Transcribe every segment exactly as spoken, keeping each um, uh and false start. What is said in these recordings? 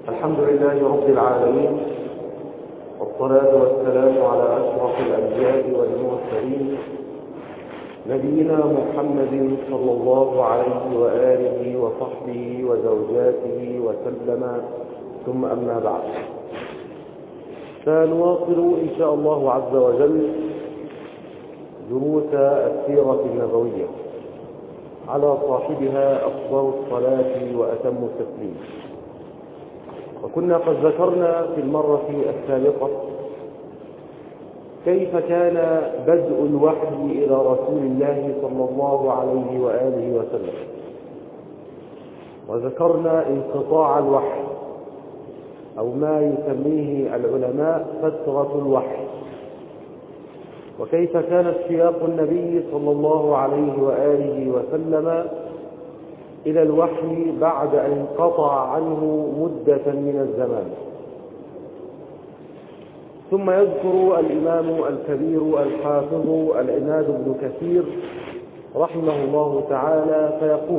الحمد لله رب العالمين، والصلاة والسلام على أشرف الأنبياء والمرسلين نبينا محمد صلى الله عليه وآله وصحبه وزوجاته وسلم، ثم أما بعد، سنواصل إن شاء الله عز وجل دروس السيرة النبوية على صاحبها أفضل الصلاة وأتم التسليم. وكنا قد ذكرنا في المرة السابقة كيف كان بدء الوحي إلى رسول الله صلى الله عليه وآله وسلم، وذكرنا انقطاع الوحي أو ما يسميه العلماء فترة الوحي، وكيف كان اشتياق النبي صلى الله عليه وآله وسلم إلى الوحي بعد أن انقطع عنه مدة من الزمان. ثم يذكر الإمام الكبير الحافظ العماد بن كثير رحمه الله تعالى فيقول: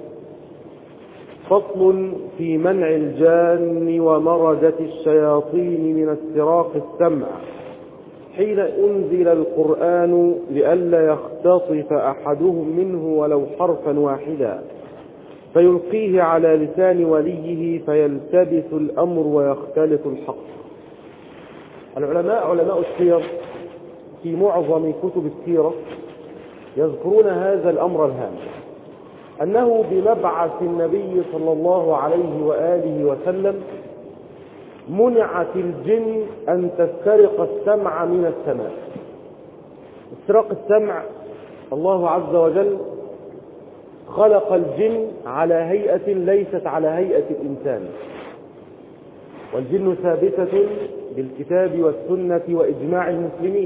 فصل في منع الجان ومردة الشياطين من استراق السمع حين أنزل القرآن لئلا يختطف أحدهم منه ولو حرفا واحدا فيلقيه على لسان وليه فيلتبس الأمر ويختلط الحق. العلماء علماء السير في معظم كتب السيرة يذكرون هذا الأمر الهام، أنه بمبعث النبي صلى الله عليه وآله وسلم منعت الجن أن تسترق السمع من السماء. استراق السمع، الله عز وجل خلق الجن على هيئة ليست على هيئة الإنسان، والجن ثابتة بالكتاب والسنة وإجماع المسلمين،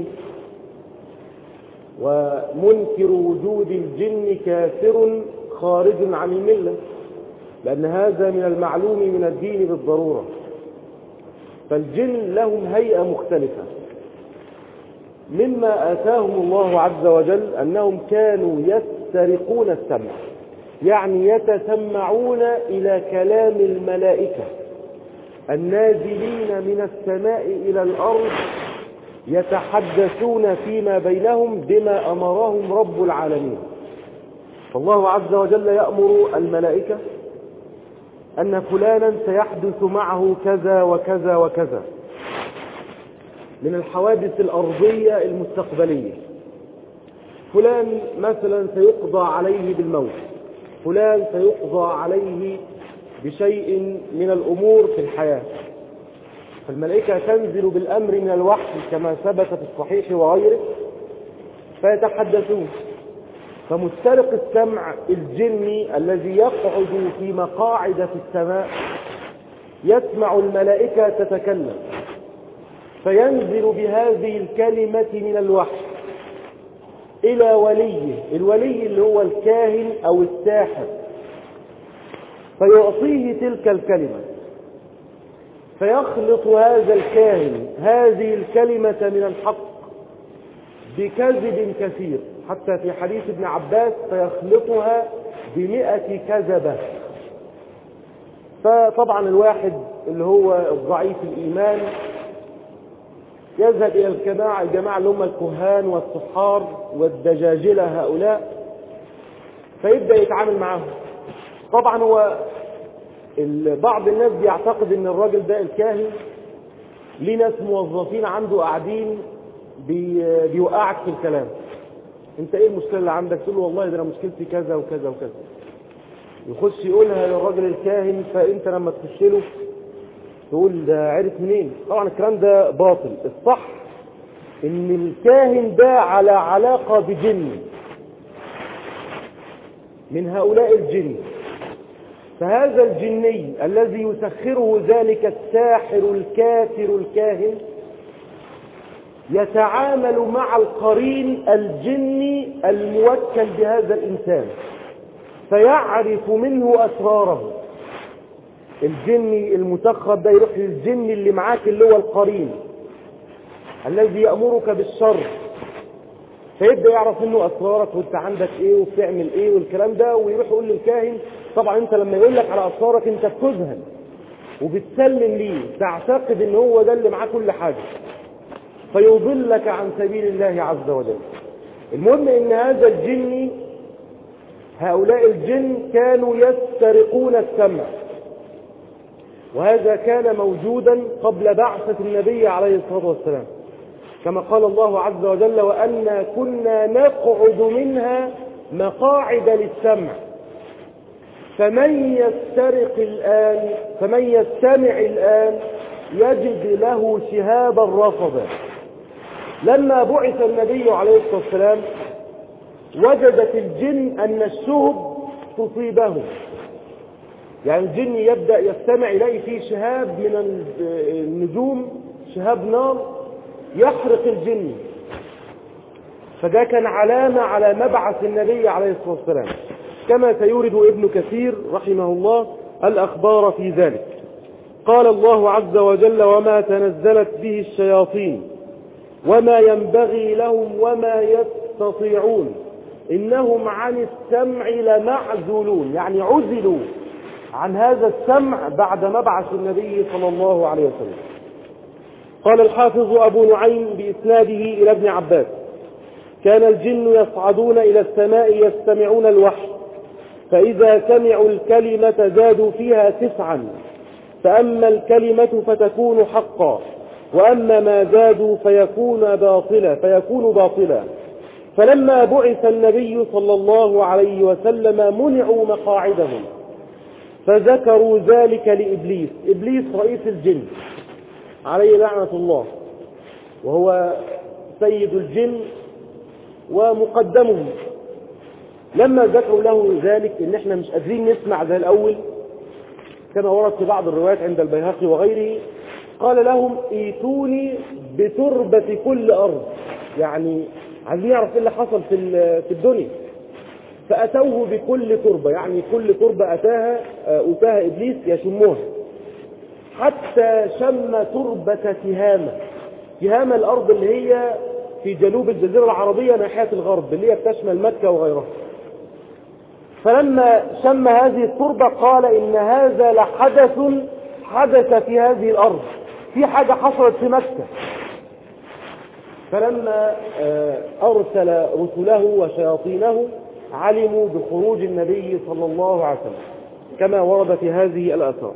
ومنكر وجود الجن كافر خارج عن الملة، لأن هذا من المعلوم من الدين بالضرورة. فالجن لهم هيئة مختلفة. مما آتاهم الله عز وجل أنهم كانوا يسترقون السمع، يعني يتسمعون إلى كلام الملائكة النازلين من السماء إلى الأرض، يتحدثون فيما بينهم بما أمرهم رب العالمين. فالله عز وجل يأمر الملائكة أن فلانا سيحدث معه كذا وكذا وكذا من الحوادث الأرضية المستقبلية. فلان مثلا سيقضى عليه بالموت، فلان سيقضى عليه بشيء من الأمور في الحياة. فالملائكة تنزل بالأمر من الوحي كما ثبت في الصحيح وغيره فيتحدثون. فمسترق السمع الجني الذي يقعد في مقاعد في السماء يسمع الملائكة تتكلم، فينزل بهذه الكلمة من الوحي إلى وليه، الولي اللي هو الكاهن أو الساحر، فيعطيه تلك الكلمة، فيخلط هذا الكاهن هذه الكلمة من الحق بكذب كثير، حتى في حديث ابن عباس فيخلطها بمئة كذبة. فطبعا الواحد اللي هو الضعيف الإيمان يذهب إلى الجماعة الجماعة اللي هم الكهان والسحار والدجاجلة هؤلاء، فيبدأ يتعامل معهم. طبعا هو بعض الناس بيعتقد ان الراجل ده الكاهن ليه ناس موظفين عنده قاعدين بي بيوقعك في الكلام. انت ايه المشكلة اللي عندك؟ تقول له والله ده انا مشكلتي كذا وكذا وكذا، يخش يقولها للراجل الكاهن، فانت لما تخش له تقول ده عرف منين؟ طبعا الكلام ده باطل. الصح ان الكاهن ده على علاقة بجن من هؤلاء الجن، فهذا الجني الذي يسخره ذلك الساحر الكافر الكاهن يتعامل مع القرين الجني الموكل بهذا الإنسان، فيعرف منه أسراره. الجني المسخر ده يروح للجن اللي معاك اللي هو القرين الذي يأمرك بالشر، فيبدأ يعرف منه أسرارك وانت عندك ايه وبتعمل ايه والكلام ده، ويروح يقول للكاهن. طبعا انت لما يقول لك على أسرارك انت بتذهل، وبتسلم ليه، تعتقد ان هو ده اللي معاه كل حاجة، فيضلك عن سبيل الله عز وجل. المهم ان هذا الجن، هؤلاء الجن كانوا يسترقون السمع، وهذا كان موجودا قبل بعثة النبي عليه الصلاة والسلام، كما قال الله عز وجل: وأنا كنا نقعد منها مقاعد للسمع فمن يسترق الآن فمن يستمع الآن يجد له شهابا رصدا. لما بعث النبي عليه الصلاة والسلام وجدت الجن أن الشهب تصيبهم، يعني الجن يبدأ يستمع إليه في شهاب من النجوم، شهاب نار يحرق الجن، فده كان علامة على مبعث النبي عليه الصلاة والسلام، كما سيورد ابن كثير رحمه الله الأخبار في ذلك. قال الله عز وجل: وما تنزلت به الشياطين وما ينبغي لهم وما يستطيعون إنهم عن السمع لمعزولون، يعني عزلوا عن هذا السمع بعد مبعث النبي صلى الله عليه وسلم. قال الحافظ أبو نعيم بإسناده إلى ابن عباس: كان الجن يصعدون إلى السماء يستمعون الوحي، فإذا سمعوا الكلمة زادوا فيها تسعا، فأما الكلمة فتكون حقا، وأما ما زادوا فيكون باطلا فيكون باطلا فلما بعث النبي صلى الله عليه وسلم منعوا مقاعدهم، فذكروا ذلك لإبليس. إبليس رئيس الجن عليه لعنة الله، وهو سيد الجن ومقدمهم. لما ذكروا له ذلك إن احنا مش قادرين نسمع زي الأول كما ورد في بعض الروايات عند البيهقي وغيره، قال لهم: ايتوني بتربة كل أرض، يعني عايزين يعرف ايه اللي حصل في في الدنيا. فأتوه بكل تربة، يعني كل تربة أتاها أتاها إبليس يشموها، حتى شم تربة تهامة. تهامة الأرض اللي هي في جنوب الجزيرة العربية ناحية الغرب، اللي هي بتشمل مكة وغيرها. فلما شم هذه التربة قال: إن هذا لحدث حدث في هذه الأرض، في حاجة حصلت في مكة. فلما أرسل رسله وشياطينه علموا بخروج النبي صلى الله عليه وسلم كما ورد في هذه الآثار.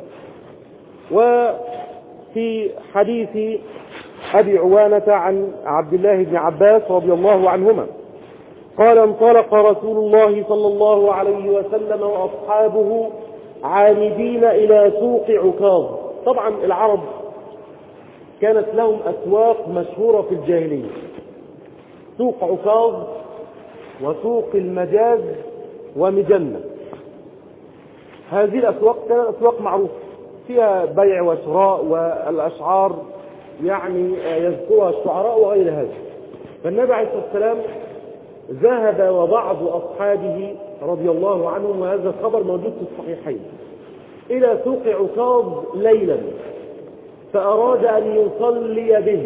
وفي حديث أبي عوانة عن عبد الله بن عباس رضي الله عنهما قال: انطلق رسول الله صلى الله عليه وسلم وأصحابه عامدين إلى سوق عكاظ. طبعا العرب كانت لهم أسواق مشهورة في الجاهلية، سوق عكاظ وسوق المجاز ومجنة. هذه الأسواق كانت أسواق معروفة فيها بيع وشراء والأشعار يعني يذكرها الشعراء وغير هذا. فالنبي عليه الصلاة والسلام ذهب وبعض أصحابه رضي الله عنهم، وهذا الخبر موجود في الصحيحين، إلى سوق عكاظ ليلا، فأراد أن يصلي به.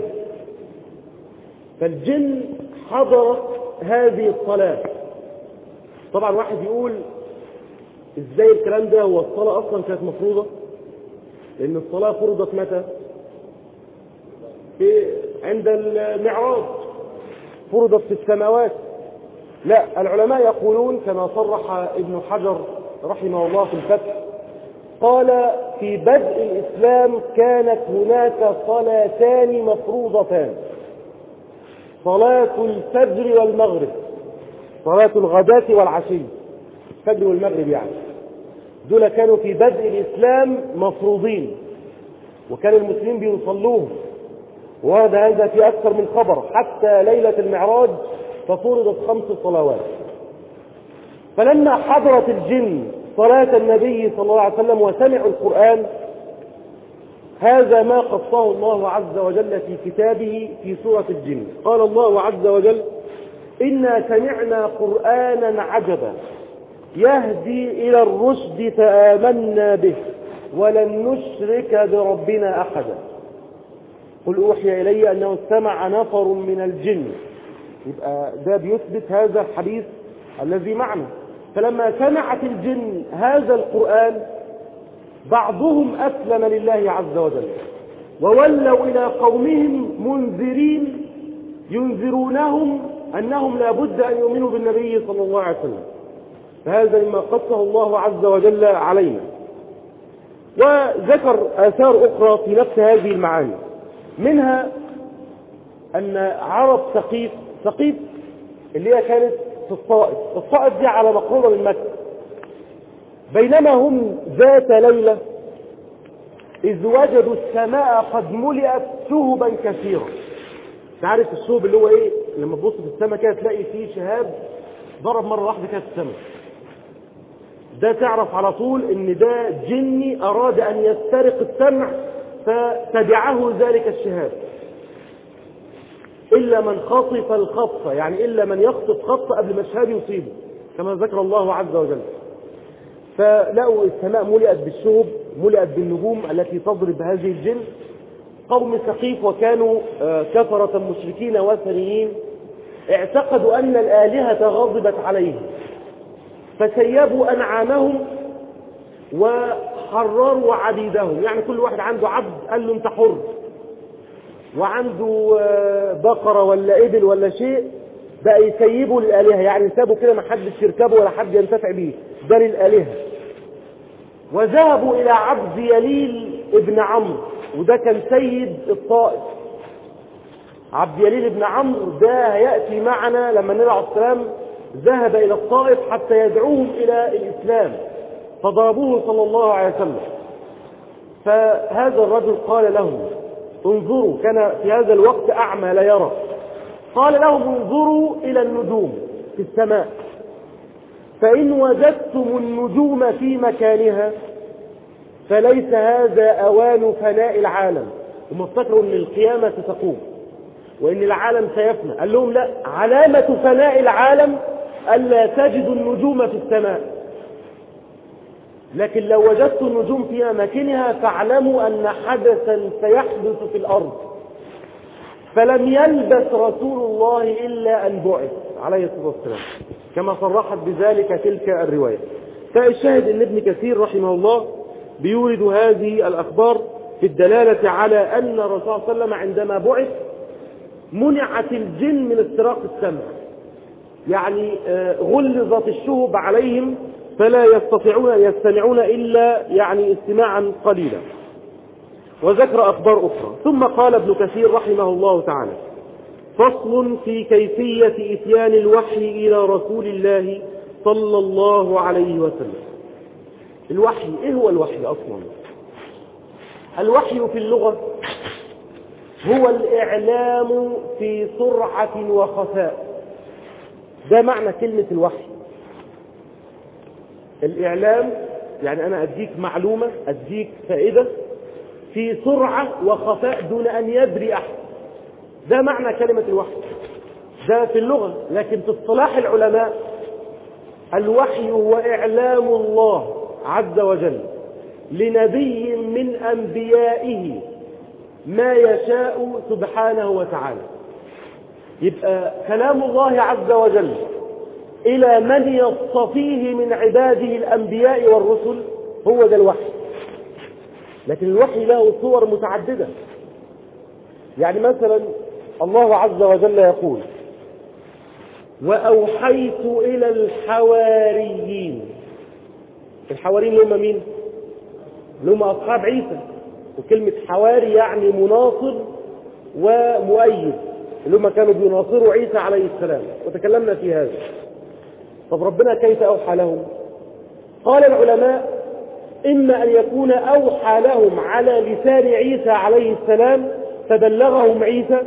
فالجن حضرت هذه الصلاة. طبعا واحد يقول: ازاي الكلام ده؟ هو الصلاة أصلا كانت مفروضة؟ لأن الصلاة فرضت متى؟ في عند المعراج، فرضت في السماوات. لا، العلماء يقولون كما صرح ابن حجر رحمه الله في الفتح، قال: في بدء الإسلام كانت هناك صلاتان مفروضتان، صلاة الفجر والمغرب، صلاة الغداة والعشي، الفجر والمغرب يعني، دول كانوا في بدء الإسلام مفروضين، وكان المسلمين بيصلوهم، وهذا هذا في أكثر من خبر، حتى ليلة المعراج ففرضت خمس صلوات. فلما حضرت الجن صلاة النبي صلى الله عليه وسلم وسمعوا القرآن، هذا ما قصه الله عز وجل في كتابه في سورة الجن. قال الله عز وجل: إنا سمعنا قرآنا عجبا يهدي إلى الرشد فآمنا به ولن نشرك بربنا أحدا قل أوحي إلي أنه استمع نفر من الجن. يبقى ده بيثبت هذا الحديث الذي معنا. فلما سمعت الجن هذا القرآن بعضهم أسلم لله عز وجل وولوا إلى قومهم منذرين ينذرونهم أنهم لا بد أن يؤمنوا بالنبي صلى الله عليه وسلم. فهذا مما قصه الله عز وجل علينا. وذكر آثار أخرى في نفس هذه المعاني، منها أن عرب ثقيف ثقيف اللي هي كانت في الطائف، الطائف دي على مقربة من مكة، بينما هم ذات ليلة إذ وجدوا السماء قد ملئت شهبا كثيرا. تعرف الشهب اللي هو إيه؟ لما تبص في السماء كده تلاقي فيه شهاب ضرب مرة واحدة كده في السماء، ده تعرف على طول إن ده جني أراد أن يسترق السمع فتبعه ذلك الشهاب، إلا من خطف الخطفة، يعني إلا من يخطف خطفة قبل ما الشهاب يصيبه كما ذكر الله عز وجل. فلقوا السماء ملئت بالشهب، ملئت بالنجوم التي تضرب هذه الجن. قوم ثقيف وكانوا كفرة مشركين وثنيين اعتقدوا أن الآلهة غضبت عليهم فسيبوا أنعامهم وحرروا عبيدهم، يعني كل واحد عنده عبد قال له انت حر، وعنده بقرة ولا إبل ولا شيء بقى يسيبوا للآلهة، يعني يسابوا كده ما حدش يركبه ولا حد ينتفع به، ده للآلهة. وذهبوا إلى عبد يليل ابن عمرو، وده كان سيد الطائف. عبد يليل ابن عمرو ده هيأتي معنا لما النبي عليه السلام ذهب إلى الطائف حتى يدعوهم إلى الإسلام، فضربوه صلى الله عليه وسلم. فهذا الرجل قال لهم انظروا، كان في هذا الوقت أعمى لا يرى، قال لهم انظروا إلى النجوم في السماء، فإن وجدتم النجوم في مكانها فليس هذا أوان فناء العالم. هم افتكروا أن القيامة ستقوم وأن العالم سيفنى، قال لهم لا، علامة فناء العالم ألا تجدوا النجوم في السماء، لكن لو وجدتم النجوم في أماكنها فاعلموا أن حدثا سيحدث في الأرض. فلم يلبث رسول الله إلا أن بعث عليه الصلاة والسلام، كما صرحت بذلك تلك الرواية. فالشاهد أن ابن كثير رحمه الله بيورد هذه الأخبار في الدلالة على أن الرسول صلى الله عليه وسلم عندما بعث منعت الجن من استراق السمع، يعني غلظت الشهب عليهم فلا يستطيعون أن يستمعون إلا يعني استماعا قليلا. وذكر أخبار أخرى. ثم قال ابن كثير رحمه الله تعالى: فصل في كيفية إتيان الوحي إلى رسول الله صلى الله عليه وسلم. الوحي، إيه هو الوحي أصلا؟ الوحي في اللغة هو الإعلام في سرعة وخفاء، ده معنى كلمة الوحي. الإعلام يعني أنا أديك معلومة، أديك فائدة في سرعة وخفاء دون أن يدري أحد، ده معنى كلمة الوحي، ده في اللغة. لكن في اصطلاح العلماء الوحي هو إعلام الله عز وجل لنبي من أنبيائه ما يشاء سبحانه وتعالى. يبقى كلام الله عز وجل إلى من يصطفيه من عباده الأنبياء والرسل هو ده الوحي. لكن الوحي له صور متعددة. يعني مثلا الله عز وجل يقول: وأوحيت إلى الحواريين. الحواريين اللي هم مين؟ اللي هم أصحاب عيسى. وكلمة حواري يعني مناصر ومؤيد، اللي هم كانوا بيناصروا عيسى عليه السلام، وتكلمنا في هذا. طب ربنا كيف أوحى لهم؟ قال العلماء: إما أن يكون أوحى لهم على لسان عيسى عليه السلام فبلغهم عيسى،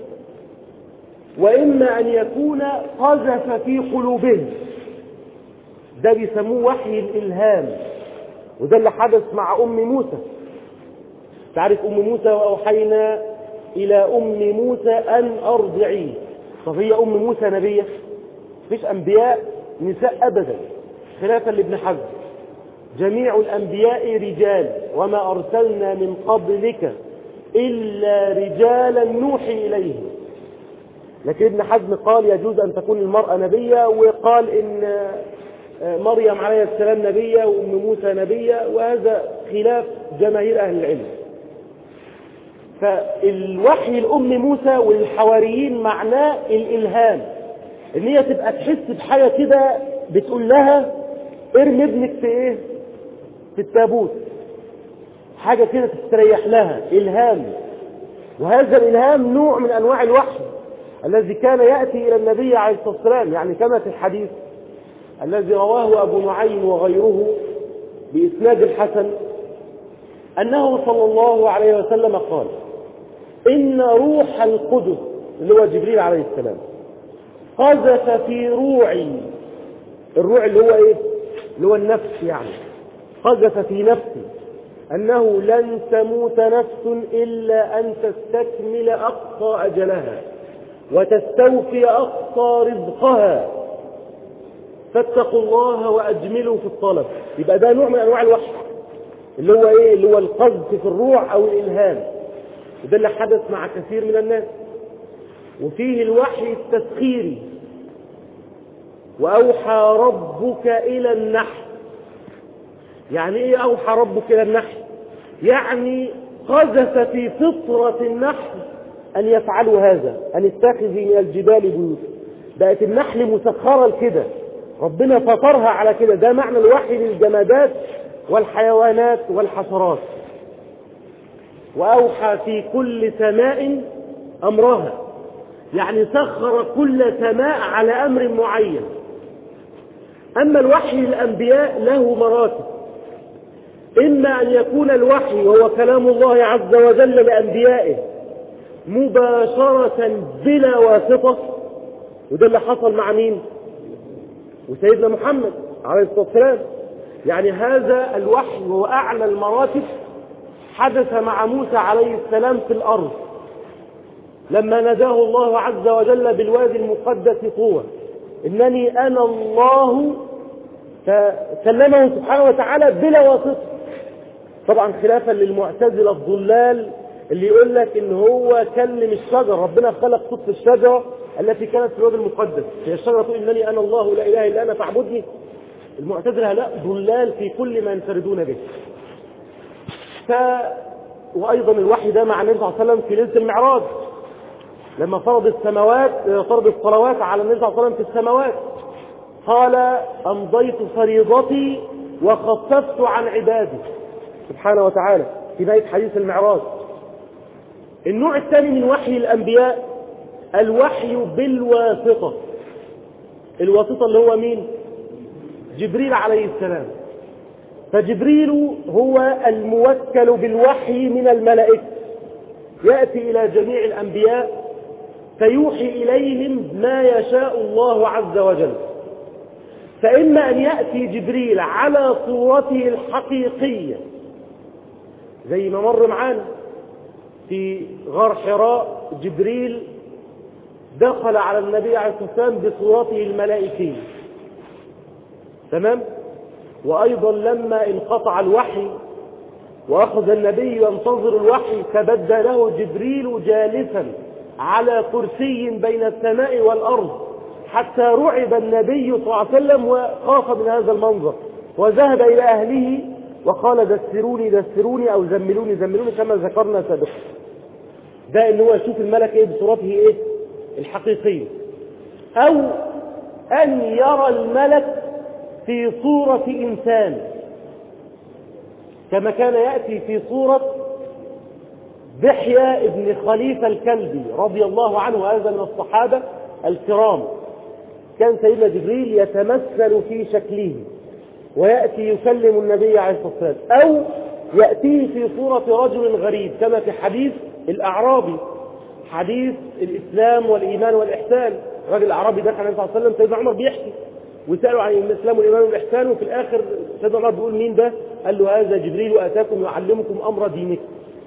وإما أن يكون قذف في قلوبهم، ده بيسموه وحي الإلهام. وده اللي حدث مع أم موسى. تعرف أم موسى: وأوحينا إلى أم موسى أن أرضعيه. طب هي أم موسى نبية؟ مفيش أنبياء نساء أبدا، خلافا لابن حزم. جميع الأنبياء رجال، وما أرسلنا من قبلك إلا رجالا نوحي إليهم. لكن ابن حزم قال يجوز أن تكون المرأة نبية، وقال إن مريم عليه السلام نبية وأم موسى نبية، وهذا خلاف جماهير أهل العلم. فالوحي لأم موسى والحواريين معناه الإلهام، إن هي تبقى تحس بحاجة كده بتقول لها ارمي ابنك في إيه؟ في التابوت، حاجة كده تستريح لها، إلهام. وهذا الإلهام نوع من أنواع الوحي الذي كان يأتي إلى النبي عليه الصلاة والسلام، يعني كما في الحديث الذي رواه أبو نعيم وغيره بإسناد الحسن أنه صلى الله عليه وسلم قال: إن روح القدس اللي هو جبريل عليه السلام قذف في روعي، الروع اللي هو إيه؟ اللي هو النفس، يعني قذف في نفسي أنه لن تموت نفس إلا أن تستكمل أقصى أجلها وتستوفي أقصى رزقها، فاتقوا الله وأجملوا في الطلب. يبقى ده نوع من أنواع الوحي اللي هو إيه؟ اللي هو القذف في الروح أو الإلهام، وده اللي حدث مع كثير من الناس. وفيه الوحي التسخيري، وأوحى ربك إلى النحل. يعني إيه أوحى ربك إلى النحل؟ يعني قذف في فطرة النحل أن يفعلوا هذا، أن اتخذي من الجبال بيوتا. بقت النحل مسخرة لكده، ربنا فطرها على كده. ده معنى الوحي للجمادات والحيوانات والحشرات. وأوحى في كل سماء أمرها، يعني سخر كل سماء على أمر معين. أما الوحي للأنبياء له مراتب، إما أن يكون الوحي وهو كلام الله عز وجل لأنبيائه مباشرة بلا واسطة، وده اللي حصل مع مين؟ وسيدنا محمد عليه الصلاة والسلام. يعني هذا الوحي هو أعلى المراتب، حدث مع موسى عليه السلام في الأرض لما ناداه الله عز وجل بالوادي المقدس طوى إنني أنا الله، فكلمه سبحانه وتعالى بلا واسطة. طبعا خلافا للمعتزلة الضلال اللي يقول لك إن هو كلم الشجر، ربنا خلق صوت الشجرة التي كانت في الوادي المقدس، هي الشجرة تقول إنني أنا الله لا إله إلا أنا فاعبدني. المعتزلة لا، ضلال في كل ما ينفردون به. ف... وأيضا الوحي ده مع النبي صلى الله عليه وسلم في ليلة المعراج لما فرض السماوات فرض الصلوات على النبي صلى الله عليه وسلم في السماوات، قال أمضيت فريضتي وخففت عن عبادي سبحانه وتعالى في بيت حديث المعراج. النوع الثاني من وحي الأنبياء الوحي بالواسطة. الواسطة اللي هو مين؟ جبريل عليه السلام. فجبريل هو الموكل بالوحي من الملائكة، يأتي إلى جميع الأنبياء فيوحي إليهم ما يشاء الله عز وجل. فإما أن يأتي جبريل على صورته الحقيقية زي ما مر معانا في غار حراء، جبريل دخل على النبي عليه الصلاة والسلام بصورته الملائكية، تمام؟ وأيضا لما انقطع الوحي وأخذ النبي ينتظر الوحي تبدى له جبريل جالسا على كرسي بين السماء والأرض حتى رعب النبي صلى الله عليه وسلم وخاف من هذا المنظر، وذهب إلى أهله وقال دثروني دثروني أو زملوني زملوني كما ذكرنا سابقا. ده إن هو يشوف الملك إيه بصورته إيه الحقيقية، أو أن يرى الملك في صورة إنسان كما كان يأتي في صورة دحية ابن خليفة الكلبي رضي الله عنه، هذا من الصحابة الكرام. كان سيدنا جبريل يتمثل في شكله ويأتي يكلم النبي عليه الصلاة والسلام، أو يأتيه في صورة رجل غريب كما في حديث الأعرابي، حديث الإسلام والإيمان والإحسان. رجل أعرابي دخل النبي صلى الله عليه وسلم، سيدنا عمر بيحكي وسألوا عن الإسلام والإيمان والإحسان، وفي الآخر سيدنا عمر بيقول مين ده؟ قال له هذا جبريل أتاكم يعلمكم أمر دينكم.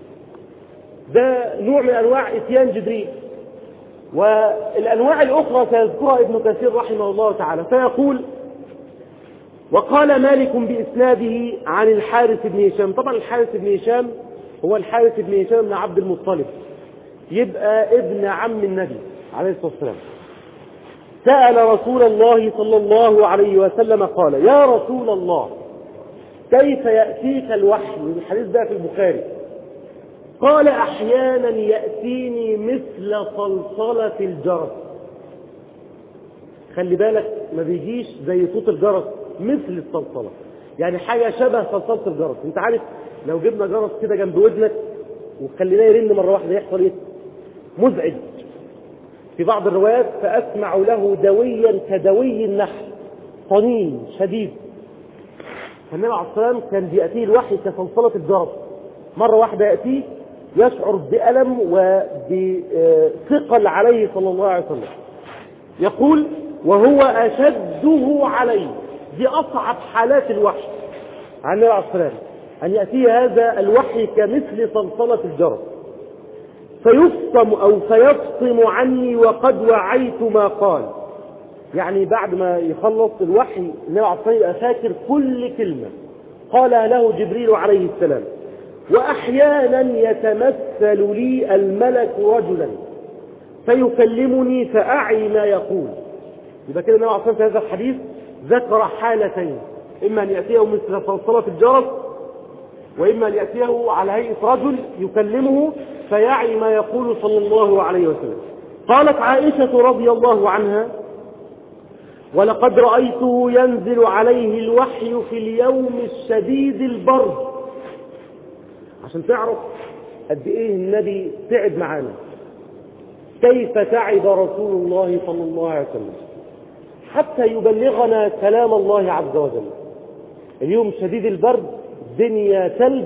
ده نوع من أنواع إتيان جبريل. والأنواع الأخرى سيذكرها ابن كثير رحمه الله تعالى، فيقول: وقال مالك بإسناده عن الحارث بن هشام. طبعا الحارث بن هشام هو الحارث بن هشام بن عبد المطلب، يبقى ابن عم النبي عليه الصلاة والسلام. سأل رسول الله صلى الله عليه وسلم قال: يا رسول الله، كيف يأتيك الوحي؟ الحديث ده في البخاري. قال: أحيانا يأتيني مثل صلصلة الجرس. خلي بالك، ما بيجيش زي صوت الجرس، مثل الصلصلة، يعني حاجة شبه صلصلة الجرس. انت عارف لو جبنا جرس كده جنب ودنك وخليناه يرن مرة واحدة يحصل ايه؟ مزعج. في بعض الروايات: فأسمع له دويا كدوي النحل، طنين شديد. فالنبي عليه الصلاة والسلام كان بيأتيه الوحي كصلصلة الجرس، مرة واحدة يأتيه يشعر بألم وبثقل عليه صلى الله عليه وسلم. يقول: وهو أشده عليه. دي أصعب حالات الوحي عن النبي عليه الصلاة والسلام، أن يأتي هذا الوحي كمثل صلصلة الجرس، فيفصم أو فيفصم عني وقد وعيت ما قال. يعني بعد ما يخلص الوحي النبي عليه الصلاة والسلام فاكر كل كلمة قالها له جبريل عليه السلام. وأحيانا يتمثل لي الملك رجلا فيكلمني فأعي ما يقول. يبقى كده النبي عليه الصلاة والسلام في هذا الحديث ذكر حالتين: إما أن يأتيه مثل صلصلة الجرس، وإما أن يأتيه على هيئة رجل يكلمه فيعي ما يقول صلى الله عليه وسلم. قالت عائشة رضي الله عنها: ولقد رأيته ينزل عليه الوحي في اليوم الشديد البرد. عشان تعرف قد إيه النبي تعب معانا، كيف تعب رسول الله صلى الله عليه وسلم حتى يبلغنا كلام الله عز وجل. اليوم شديد البرد، الدنيا ثلج،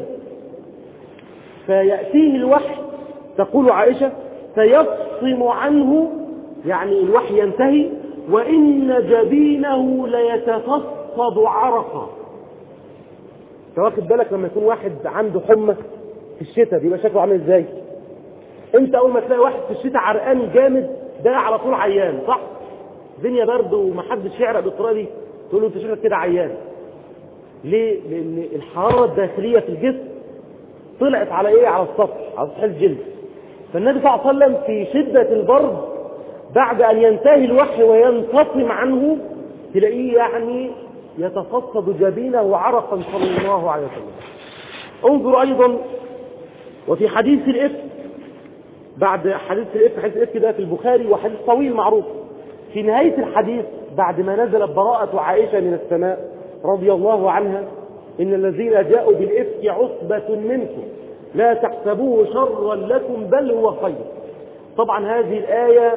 فيأتيه الوحي. تقول عائشة: فيفصم عنه، يعني الوحي ينتهي، وإن جبينه ليتفصد عرقا. واخد بالك لما يكون واحد عنده حمى في الشتاء بيبقى شكله عامل ازاي؟ انت اول ما تلاقي واحد في الشتاء عرقان جامد ده على طول عيان، صح؟ الدنيا برد ومحدش يعرق بالطريقه دي، تقول له انت شكلك كده عيان. ليه؟ لان الحراره الداخليه في الجسم طلعت على ايه؟ على السطح، على سطح الجلد. فالنبي صلى الله عليه وسلم في شده البرد بعد ان ينتهي الوحي وينفصم عنه تلاقيه يعني يتفصد جبينه عرقا صلى الله عليه وسلم. انظر ايضا وفي حديث الإفك، بعد حديث الإفك، حديث الإفك ده في البخاري وحديث طويل معروف. في نهاية الحديث بعد ما نزلت براءة عائشة من السماء رضي الله عنها: إن الذين جاءوا بالإفك عصبة منكم لا تحسبوه شرا لكم بل هو خير. طبعا هذه الآية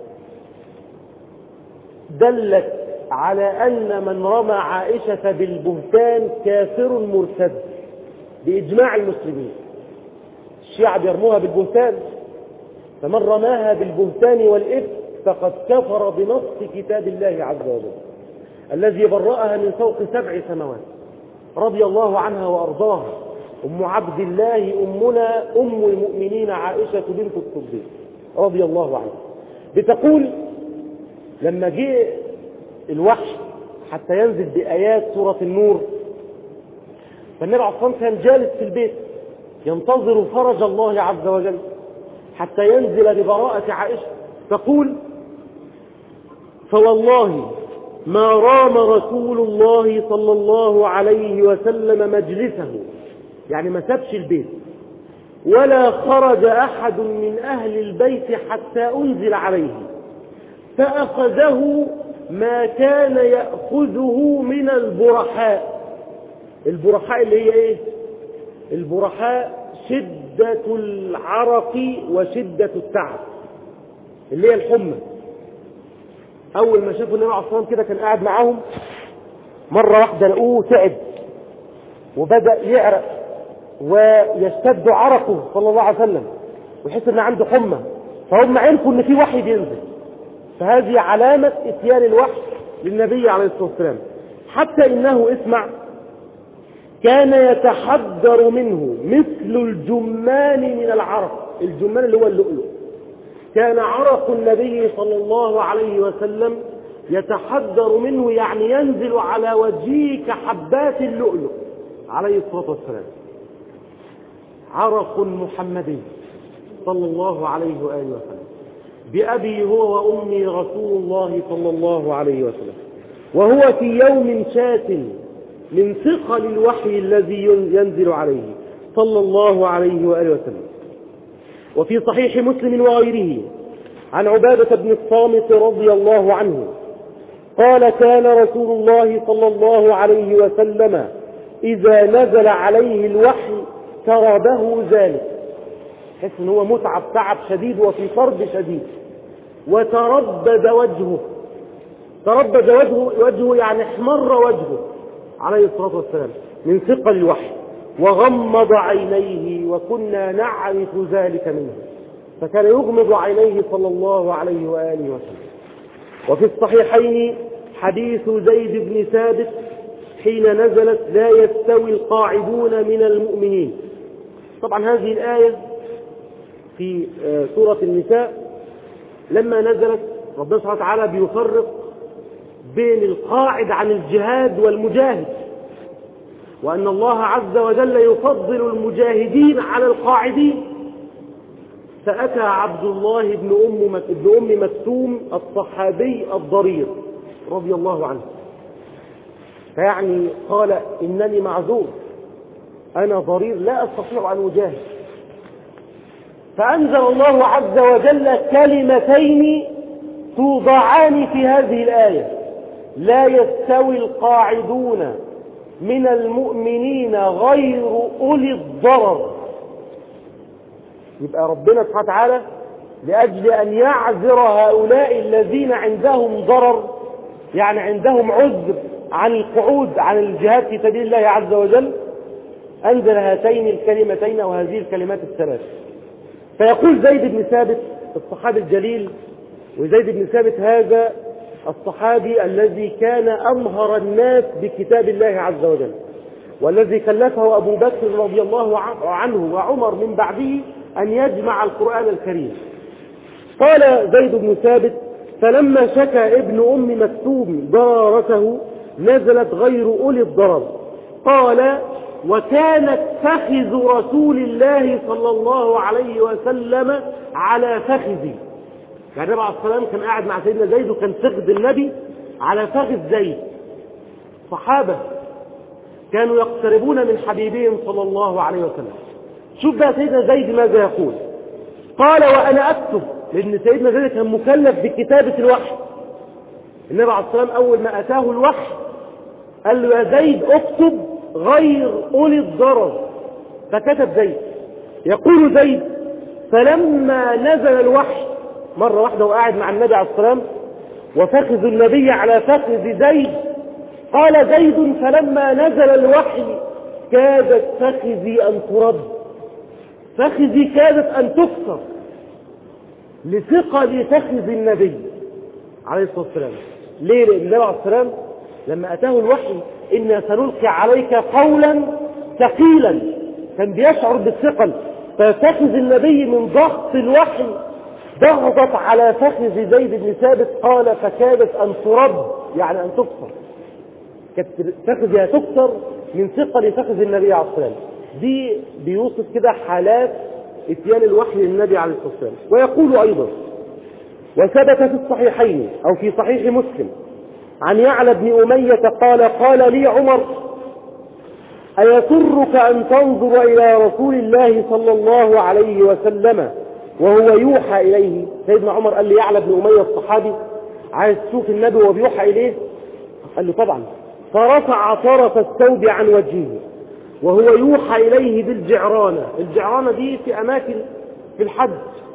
دلت على أن من رمى عائشة بالبهتان كافر مرتد بإجماع المسلمين. الشيعة بيرموها بالبهتان، فمن رماها بالبهتان والإفك فقد كفر بنص كتاب الله عز وجل الذي برأها من فوق سبع سماوات. رضي الله عنها وأرضاها، أم عبد الله أمنا أم المؤمنين عائشة بنت الصديق رضي الله عنها بتقول: لما جاء الوحي حتى ينزل بآيات سورة النور، فالنبي عليه الصلاة والسلام كان جالس في البيت ينتظر فرج الله عز وجل حتى ينزل ببراءة عائشة. تقول: فوالله ما رام رسول الله صلى الله عليه وسلم مجلسه، يعني ما سابش البيت، ولا خرج أحد من أهل البيت حتى أنزل عليه، فأخذه ما كان يأخذه من البرحاء. البرحاء اللي هي ايه؟ البرحاء شدة العرق وشدة التعب، اللي هي الحمى. اول ما شافوا النبي عليه الصلاة والسلام كده كان قاعد معاهم، مرة واحدة لقوه تعب وبدأ يعرق ويشتد عرقه صلى الله عليه وسلم ويحس ان عنده حمى، فهم عرفوا ان في وحي بينزل. فهذه علامة اتيان الوحي للنبي عليه الصلاة والسلام. حتى انه اسمع كان يتحدر منه مثل الجمان من العرق. الجمان اللي هو اللؤلؤ. كان عرق النبي صلى الله عليه وسلم يتحدر منه، يعني ينزل على وجهه كحبات اللؤلؤ عليه الصلاة والسلام. عرق محمدي صلى الله عليه وآله وسلم. بأبي هو وأمي رسول الله صلى الله عليه وسلم، وهو في يوم شات من ثقل الوحي الذي ينزل عليه صلى الله عليه وآله وسلم. وفي صحيح مسلم وغيره عن عبادة بن الصامت رضي الله عنه قال كان رسول الله صلى الله عليه وسلم إذا نزل عليه الوحي كربه ذلك، حس ان هو متعب تعب شديد وفي كرب شديد، وتربد وجهه، تربد وجهه, وجهه يعني احمر وجهه عليه الصلاة والسلام من ثقل الوحي، وغمض عينيه وكنا نعرف ذلك منه، فكان يغمض عينيه صلى الله عليه وآله وسلم. وفي الصحيحين حديث زيد بن ثابت حين نزلت لا يستوي القاعدون من المؤمنين. طبعا هذه الآية في سورة النساء لما نزلت ربنا سبحانه وتعالى بيفرق بين القاعد عن الجهاد والمجاهد، وأن الله عز وجل يفضل المجاهدين على القاعدين. فأتى عبد الله بن أم ابن أم مكتوم الصحابي الضرير رضي الله عنه، فيعني قال إنني معذور، أنا ضرير لا أستطيع أن أجاهد. فأنزل الله عز وجل كلمتين توضعان في هذه الآية: لا يستوي القاعدون من المؤمنين غير أولي الضرر. يبقى ربنا سبحانه وتعالى لأجل أن يعذر هؤلاء الذين عندهم ضرر، يعني عندهم عذر عن القعود عن الجهاد في سبيل الله عز وجل، أنزل هاتين الكلمتين أو هذه الكلمات الثلاث. فيقول زيد بن ثابت الصحابي الجليل، وزيد بن ثابت هذا الصحابي الذي كان أمهر الناس بكتاب الله عز وجل، والذي كلفه أبو بكر رضي الله عنه وعمر من بعده أن يجمع القرآن الكريم. قال زيد بن ثابت: فلما شكى ابن أم مكتوم ضرارته نزلت غير أولي الضرر. قال: وكانت فخذ رسول الله صلى الله عليه وسلم على فخذي. يعني النبي عليه الصلاة والسلام كان قاعد مع سيدنا زيد، وكان فخذ النبي على فخذ زيد. صحابة كانوا يقتربون من حبيبهم صلى الله عليه وسلم. شوف بقى سيدنا زيد ماذا يقول. قال: وأنا أكتب، لأن سيدنا زيد كان مكلف بكتابة الوحي. النبي عليه الصلاة والسلام أول ما أتاه الوحي قال له: يا زيد اكتب غير أولي الضرر، فكتب زيد. يقول زيد: فلما نزل الوحي مرة واحدة وقاعد مع النبي عليه الصلاة والسلام وفخذ النبي على فخذ زيد، قال زيد: فلما نزل الوحي كادت فخذي أن ترد، فخذي كادت أن تكسر لثقل فخذ النبي عليه الصلاة والسلام. ليه؟ لأن النبي عليه الصلاة والسلام لما أتاه الوحي إنا سنلقي عليك قولا ثقيلا، كان بيشعر بالثقل، ففخذ النبي من ضغط الوحي ضغطت على فخذ زيد بن ثابت. قال: فكادت أن ترد، يعني أن تكسر، كانت فخذها تكسر من ثقل فخذ النبي عليه الصلاة والسلام. دي بيوصف كده حالات اتيان الوحي للنبي عليه الصلاة والسلام. ويقول أيضا: وثبت في الصحيحين أو في صحيح مسلم عن يعلى بن أمية قال: قال لي عمر: أيسرك أن تنظر إلى رسول الله صلى الله عليه وسلم وهو يوحى إليه؟ سيدنا عمر قال لي يعلى بن أمية الصحابي: عايز تشوف النبي وهو بيوحى إليه؟ قال له: طبعا. فرفع طرف الثوب عن وجهه وهو يوحى إليه بالجعرانة. الجعرانة دي في أماكن في الحج.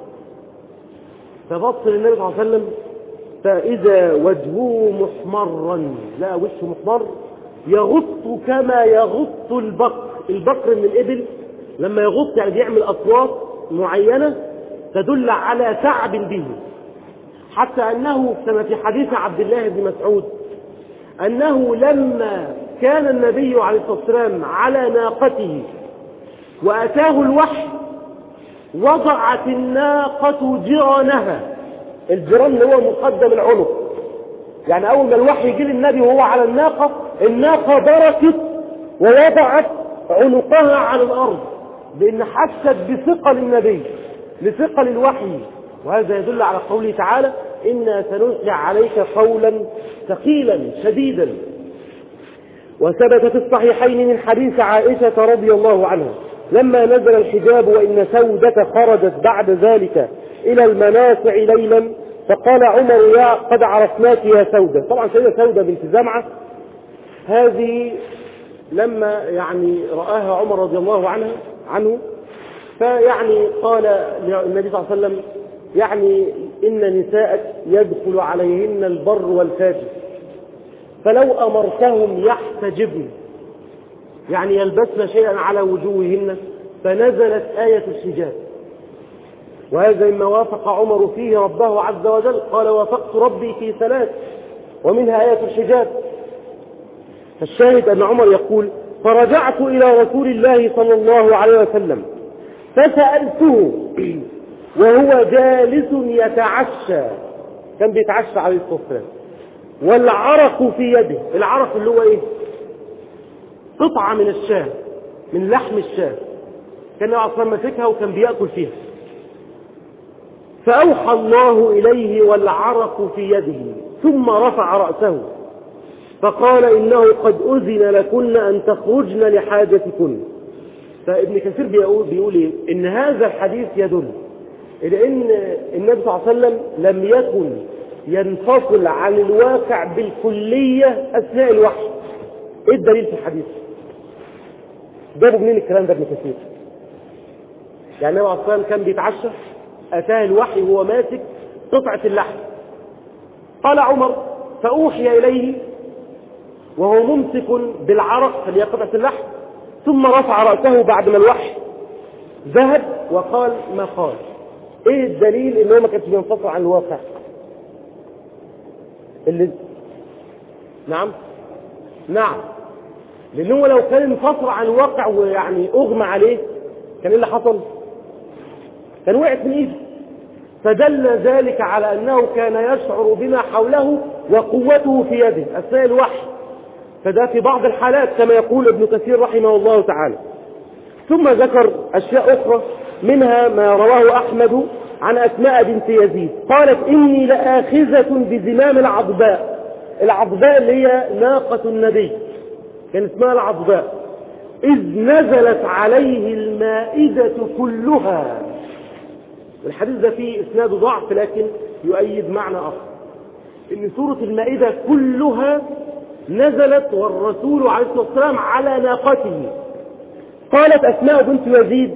فبص للنبي صلى الله عليه وسلم فإذا وجهه محمرا، لا وشه محمر يغط كما يغط البقر. البقر من الإبل لما يغط يعني بيعمل أصوات معينة تدل على تعب به، حتى أنه كما في حديث عبد الله بن مسعود أنه لما كان النبي عليه الصلاة والسلام على ناقته وأتاه الوحي وضعت الناقة جرانها. الجران هو مقدم العنق، يعني أول ما الوحي يجي للنبي وهو على الناقة، الناقة بركت ووضعت عنقها على الأرض، لأن حست بثقل النبي لثقل الوحي وهذا يدل على قوله تعالى إنا سنلقي عليك قولا ثقيلا شديدا. وثبت في الصحيحين من حديث عائشة رضي الله عنها لما نزل الحجاب وإن سودة خرجت بعد ذلك إلى المناصع ليلا فقال عمر يا قد عرفناك يا سودة. طبعا سيدة سودة بنت زمعة هذه لما يعني رآها عمر رضي الله عنها عنه فيعني قال النبي صلى الله عليه وسلم يعني إن نساءك يدخل عليهن البر والفاجر فلو أمرتهم يحتجبن يعني يلبسن شيئا على وجوههن فنزلت آية الحجاب. وهذا مما وافق عمر فيه ربه عز وجل قال وافقت ربي في ثلاث ومنها آية الحجاب. فالشاهد أن عمر يقول فرجعت إلى رسول الله صلى الله عليه وسلم فسألته وهو جالس يتعشى كان بيتعشى عليه الصلاة والسلام والعرق في يده. العرق اللي هو ايه؟ قطعة من الشاه من لحم الشاه كان أصلا مسكها وكان بيأكل فيها. فأوحى الله إليه والعرق في يده ثم رفع رأسه فقال إنه قد أذن لكن أن تخرجن لحاجتكن. فابن كثير بيقول, بيقول إيه؟ إن هذا الحديث يدل إلى أن النبي صلى الله عليه وسلم لم يكن ينفصل عن الواقع بالكلية أثناء الوحي. إيه الدليل في الحديث؟ جابوا منين الكلام ده ابن كثير؟ يعني النبي صلى الله عليه وسلم كان بيتعشى أتاه الوحي وهو ماسك قطعة اللحم. قال عمر فأوحي إليه وهو ممسك بالعرق اللي هي قطعة اللحم ثم رفع رأسه بعد ما الوحي ذهب وقال ما قال. ايه الدليل انه ما كانش بينفصل عن الواقع؟ اللي نعم نعم لانه لو كان انفصل عن الواقع ويعني اغمى عليه كان ايه اللي حصل؟ كان وقعت من ايده. فدل ذلك على انه كان يشعر بما حوله وقوته في يده اثناء الوحي. فده في بعض الحالات كما يقول ابن كثير رحمه الله تعالى. ثم ذكر أشياء أخرى منها ما رواه أحمد عن أسماء بنت يزيد قالت إني لآخذة بزمام العضباء. العضباء اللي هي ناقة النبي كان اسمها العضباء إذ نزلت عليه المائدة كلها. الحديث ده فيه إسناد ضعف لكن يؤيد معنى آخر إن سورة المائدة كلها نزلت والرسول عليه الصلاة والسلام على ناقته. قالت أسماء بنت يزيد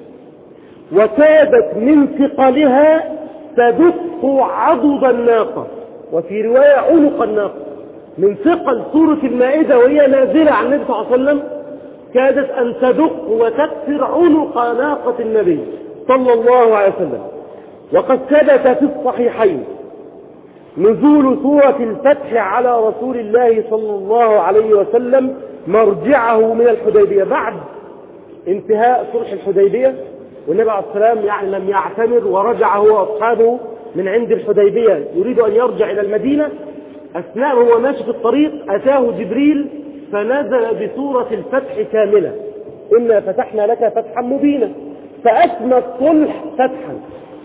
وكادت من ثقلها تدق عضد الناقة وفي رواية عنق الناقة. من ثقل سورة المائدة وهي نازلة عن النبي صلى الله عليه وسلم كادت أن تدق وتكسر عنق ناقة النبي صلى الله عليه وسلم. وقد ثبت في الصحيحين نزول سورة الفتح على رسول الله صلى الله عليه وسلم مرجعه من الحديبية بعد انتهاء صلح الحديبية والنبي عليه الصلاة والسلام يعني لم يعتمر ورجع هو وأصحابه من عند الحديبية يريد أن يرجع إلى المدينة. أثناء هو ماشي في الطريق أتاه جبريل فنزل بسورة الفتح كاملة إنا فتحنا لك فتحا مبينا فأسمى الصلح فتحا.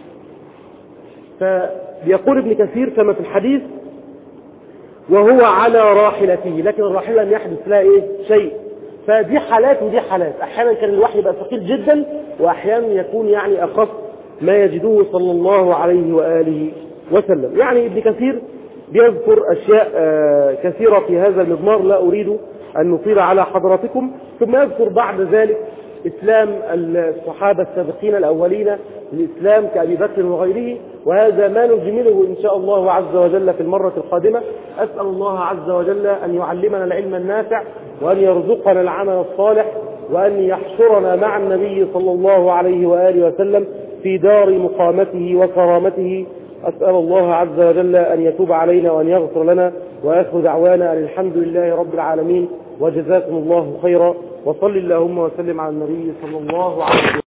فيقول ابن كثير كما في الحديث وهو على راحلته لكن الراحلة لم يحدث لها إيه شيء. فدي حالات ودي حالات. أحيانا كان الوحي يبقى ثقيل جدا وأحيانا يكون يعني أخف ما يجدوه صلى الله عليه وآله وسلم. يعني ابن كثير بيذكر أشياء كثيرة في هذا المضمار لا أريد أن نطيل على حضراتكم. ثم يذكر بعد ذلك إسلام الصحابة السابقين الأولين الإسلام كأبي بكر وغيره وهذا ما نجمله إن شاء الله عز وجل في المرة القادمة. أسأل الله عز وجل أن يعلمنا العلم النافع وأن يرزقنا العمل الصالح وأن يحشرنا مع النبي صلى الله عليه وآله وسلم في دار مقامته وكرامته. أسأل الله عز وجل أن يتوب علينا وأن يغفر لنا وآخر دعوانا أن الحمد لله رب العالمين وجزاكم الله خيرا وصل اللهم وسلم على النبي صلى الله عليه وسلم.